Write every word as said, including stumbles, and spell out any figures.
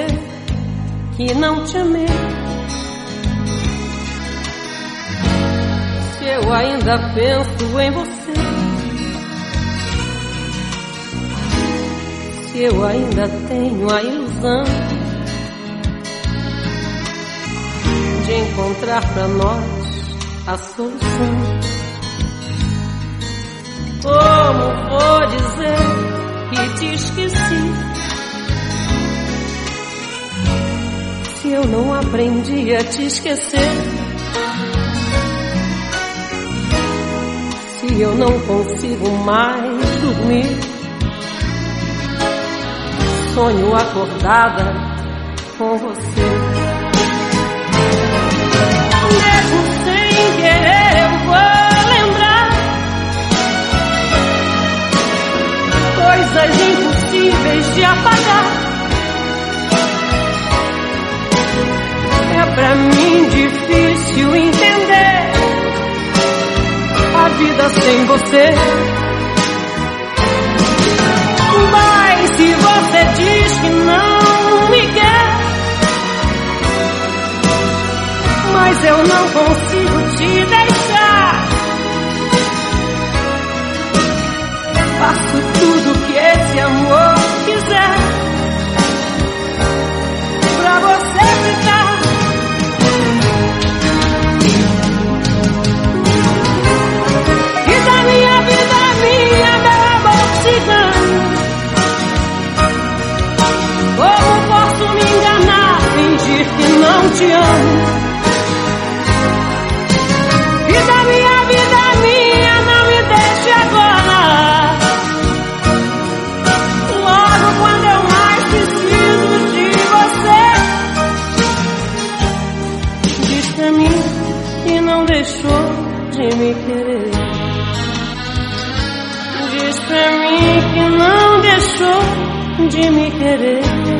dizer que não te amei. Se eu ainda penso em você, se eu ainda tenho a ilusão de encontrar pra nós a solução. Como vou dizer que te esqueci, se eu não aprendi a te esquecer? Se eu não consigo mais dormir, sonho acordada com você. Mesmo sem querer eu vou lembrar coisas impossíveis de apagar. É pra mim difícil entender a vida sem você. Mas se você diz que não me quer, mas eu não consigo te deixar. Faço tudo que esse amor quiser pra você ficar. Minha vida, minha, meu amor cigano. Como posso me enganar, fingir que não te amo? Vida, minha vida, minha, não me deixe agora. Logo quando eu mais preciso de você. Diz pra mim que não deixou de me querer. Diz pra mim que não deixou de me querer.